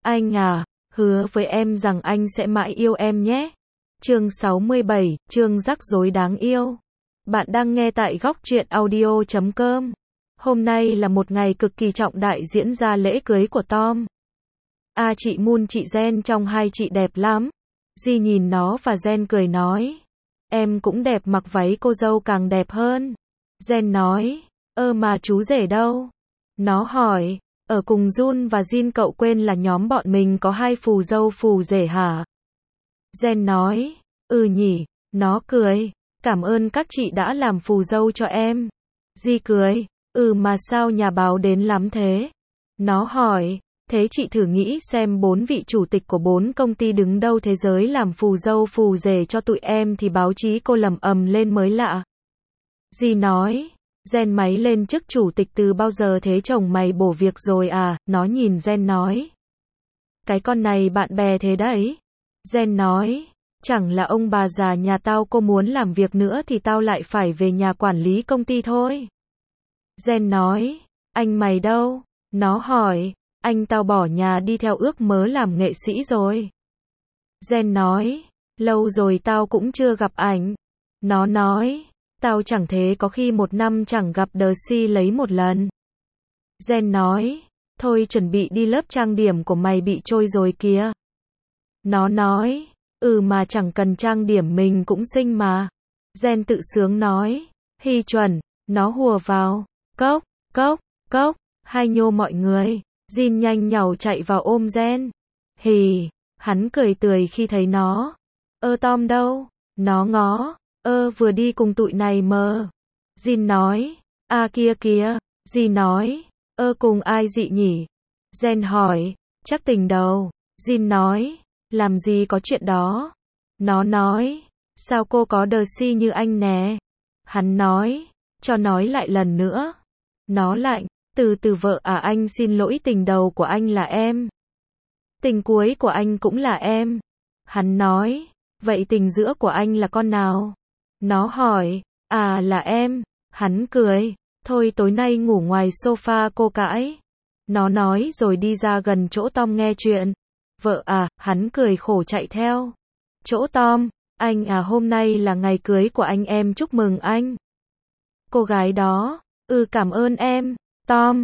Anh à, hứa với em rằng anh sẽ mãi yêu em nhé. Chương 67, chương rắc rối đáng yêu. Bạn đang nghe tại góc truyện audio.com. Hôm nay là một ngày cực kỳ trọng đại diễn ra lễ cưới của Tom. Chị Moon chị Jen trong hai chị đẹp lắm. Di nhìn nó và Jen cười nói. Em cũng đẹp, mặc váy cô dâu càng đẹp hơn. Jen nói. Mà chú rể đâu? Nó hỏi. Ở cùng Jun và Jin, cậu quên là nhóm bọn mình có hai phù dâu phù rể hả? Jen nói. Nhỉ. Nó cười. Cảm ơn các chị đã làm phù dâu cho em. Di cười. Mà sao nhà báo đến lắm thế? Nó hỏi. Thế chị thử nghĩ xem 4 vị chủ tịch của 4 công ty đứng đâu thế giới làm phù dâu phù rể cho tụi em thì báo chí cô lầm ầm lên mới lạ. Di nói. Jen máy lên chức chủ tịch từ bao giờ thế, chồng mày bổ việc rồi à? Nó nhìn Jen nói. Cái con này bạn bè thế đấy. Jen nói. Chẳng là ông bà già nhà tao cô muốn làm việc nữa thì tao lại phải về nhà quản lý công ty thôi. Jen nói. Anh mày đâu? Nó hỏi. Anh tao bỏ nhà đi theo ước mơ làm nghệ sĩ rồi. Jen nói. Lâu rồi tao cũng chưa gặp ảnh. Nó nói. Tao chẳng thế, có khi 1 năm chẳng gặp Darcy lấy một lần. Jen nói. Thôi chuẩn bị đi, lớp trang điểm của mày bị trôi rồi kìa. Nó nói. Mà chẳng cần trang điểm, mình cũng xinh mà. Jen tự sướng nói. Hi chuẩn. Nó hùa vào. Cốc, cốc, cốc. Hai nhô mọi người. Jin nhanh nhảu chạy vào ôm Jen. Hì. Hắn cười tươi khi thấy nó. Tom đâu? Nó ngó. Vừa đi cùng tụi này mờ. Jin nói. Kia kìa. Di nói. Cùng ai dị nhỉ? Jen hỏi. Chắc tình đầu. Jin nói. Làm gì có chuyện đó. Nó nói. Sao cô có Darcy như anh nè? Hắn nói. Cho nói lại lần nữa. Nó lạnh. Từ từ vợ à, anh xin lỗi, tình đầu của anh là em. Tình cuối của anh cũng là em. Hắn nói. Vậy tình giữa của anh là con nào? Nó hỏi. Là em. Hắn cười. Thôi tối nay ngủ ngoài sofa cô cãi. Nó nói rồi đi ra gần chỗ Tom nghe chuyện. Vợ à, hắn cười khổ chạy theo. Chỗ Tom. Anh à, hôm nay là ngày cưới của anh, em chúc mừng anh. Cô gái đó. Cảm ơn em. Tom.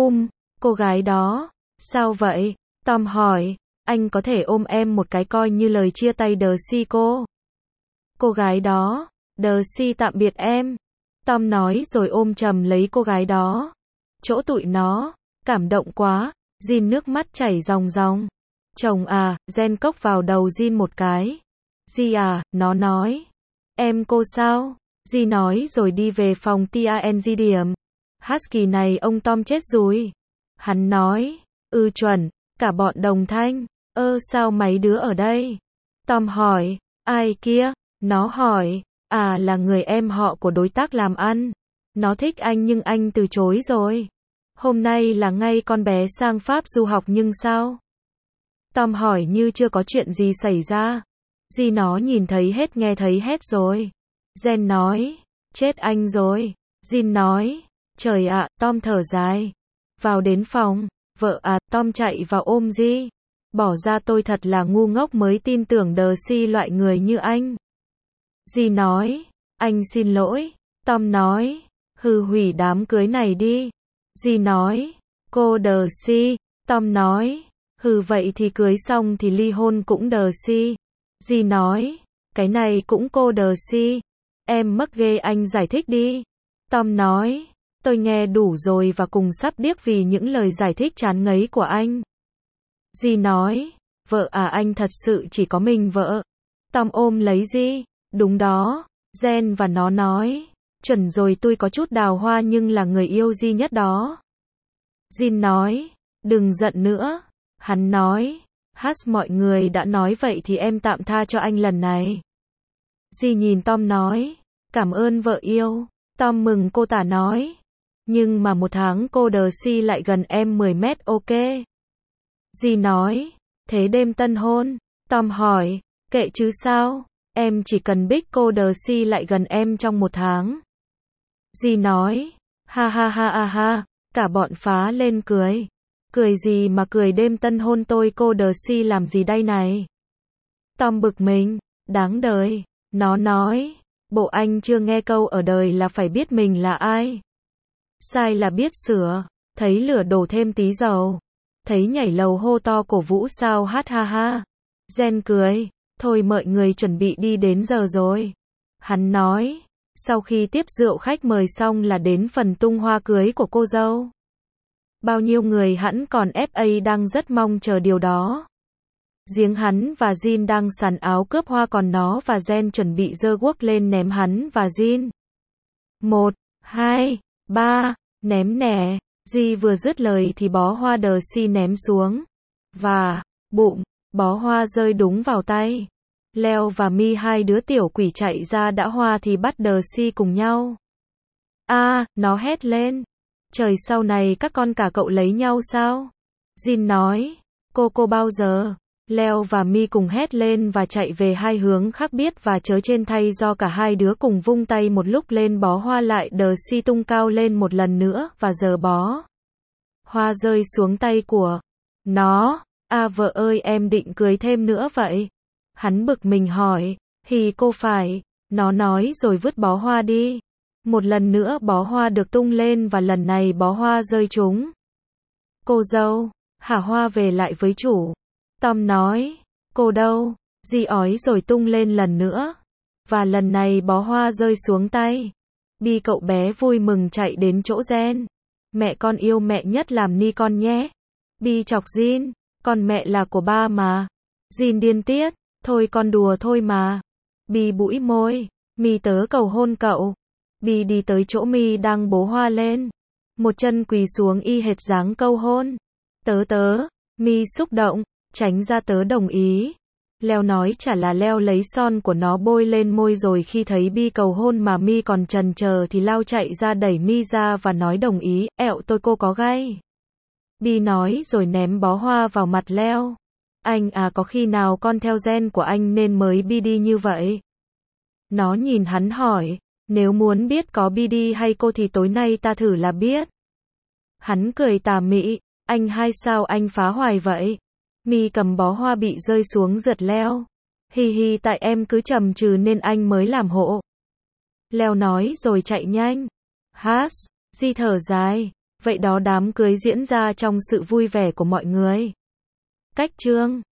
Cô gái đó. Sao vậy? Tom hỏi. Anh có thể ôm em một cái coi như lời chia tay Darcy cô. Cô gái đó. Darcy tạm biệt em. Tom nói rồi ôm chầm lấy cô gái đó. Chỗ tụi nó. Cảm động quá. Jin nước mắt chảy ròng ròng. Chồng à, Jen cốc vào đầu Jin một cái. Di à, nó nói. Em cô sao? Di nói rồi đi về phòng TANG điểm. Husky này ông Tom chết rồi. Hắn nói. Chuẩn, cả bọn đồng thanh. Sao mấy đứa ở đây? Tom hỏi. Ai kia? Nó hỏi. Là người em họ của đối tác làm ăn. Nó thích anh nhưng anh từ chối rồi. Hôm nay là ngày con bé sang Pháp du học nhưng sao? Tom hỏi như chưa có chuyện gì xảy ra. Di nó nhìn thấy hết, nghe thấy hết rồi. Jen nói. Chết anh rồi. Jin nói. Trời ạ, Tom thở dài. Vào đến phòng. Vợ à, Tom chạy vào ôm Di. Bỏ ra tôi thật là ngu ngốc mới tin tưởng Darcy loại người như anh. Di nói. Anh xin lỗi. Tom nói. Hủy đám cưới này đi. Di nói. Cô Darcy. Tom nói. Vậy thì cưới xong thì ly hôn cũng Darcy. Di nói. Cái này cũng cô Darcy. Em mắc ghê, anh giải thích đi. Tom nói. Tôi nghe đủ rồi và cùng sắp điếc vì những lời giải thích chán ngấy của anh. Di nói. Vợ à, anh thật sự chỉ có mình vợ. Tom ôm lấy Di. Đúng đó. Jen và nó nói. Chuẩn rồi, tôi có chút đào hoa nhưng là người yêu Di nhất đó. Jin nói. Đừng giận nữa. Hắn nói. Mọi người đã nói vậy thì em tạm tha cho anh lần này. Di nhìn Tom nói. Cảm ơn vợ yêu. Tom mừng cô tả nói. Nhưng mà 1 tháng cô Darcy lại gần em 10 mét, ok. Di nói. Thế đêm tân hôn? Tom hỏi. Kệ chứ sao. Em chỉ cần biết cô Darcy lại gần em trong 1 tháng. Di nói. Ha ha ha ha ha. Cả bọn phá lên cười. Cười gì mà cười, đêm tân hôn tôi cô đờ si làm gì đây này? Tom bực mình, đáng đời. Nó nói, bộ anh chưa nghe câu ở đời là phải biết mình là ai. Sai là biết sửa, thấy lửa đổ thêm tí dầu. Thấy nhảy lầu hô to cổ vũ sao hát ha ha. Jen cười, thôi mọi người chuẩn bị đi đến giờ rồi. Hắn nói, sau khi tiếp rượu khách mời xong là đến phần tung hoa cưới của cô dâu. Bao nhiêu người hẵng còn FA đang rất mong chờ điều đó. Riêng hắn và Jin đang sắn áo cướp hoa, còn nó và Jen chuẩn bị giơ guốc lên ném hắn và Jin. 1, 2, 3, ném nè. Ji vừa dứt lời thì bó hoa đờ si ném xuống. Và, bụm, bó hoa rơi đúng vào tay. Leo và Mi, hai đứa tiểu quỷ chạy ra đã hoa thì bắt đờ si cùng nhau. Nó hét lên. Trời, sau này các con cả cậu lấy nhau sao? Jin nói, cô bao giờ? Leo và Mi cùng hét lên và chạy về hai hướng khác biết và chớ trên thay do cả hai đứa cùng vung tay một lúc lên, bó hoa lại đờ si tung cao lên một lần nữa và giờ bó hoa rơi xuống tay của nó. Vợ ơi, em định cưới thêm nữa vậy? Hắn bực mình hỏi. Thì cô phải. Nó nói rồi vứt bó hoa đi. Một lần nữa bó hoa được tung lên và lần này bó hoa rơi trúng cô dâu. Hả, hoa về lại với chủ. Tom nói, cô đâu? Di ói rồi tung lên lần nữa. Và lần này bó hoa rơi xuống tay. Bi cậu bé vui mừng chạy đến chỗ Jen. Mẹ con yêu mẹ nhất làm ni con nhé. Bi chọc Jin, con mẹ là của ba mà. Jin điên tiết, thôi con đùa thôi mà. Bi bũi môi, Mi tớ cầu hôn cậu. Bi đi tới chỗ Mi đang bố hoa lên. Một chân quỳ xuống y hệt dáng câu hôn. Tớ. Mi xúc động, tránh ra, tớ đồng ý. Leo nói chả là Leo lấy son của nó bôi lên môi rồi khi thấy Bi cầu hôn mà Mi còn chần chờ thì lao chạy ra đẩy Mi ra và nói đồng ý. Ẹo tôi cô có gay. Bi nói rồi ném bó hoa vào mặt Leo. Anh có khi nào con theo gen của anh nên mới BD như vậy? Nó nhìn hắn hỏi, nếu muốn biết có BD hay cô thì tối nay ta thử là biết. Hắn cười tà mị, anh hai sao anh phá hoài vậy? Mi cầm bó hoa bị rơi xuống giật Leo. Hi tại em cứ chầm chừ nên anh mới làm hộ. Leo nói rồi chạy nhanh. Di thở dài. Vậy đó, đám cưới diễn ra trong sự vui vẻ của mọi người. Cách chương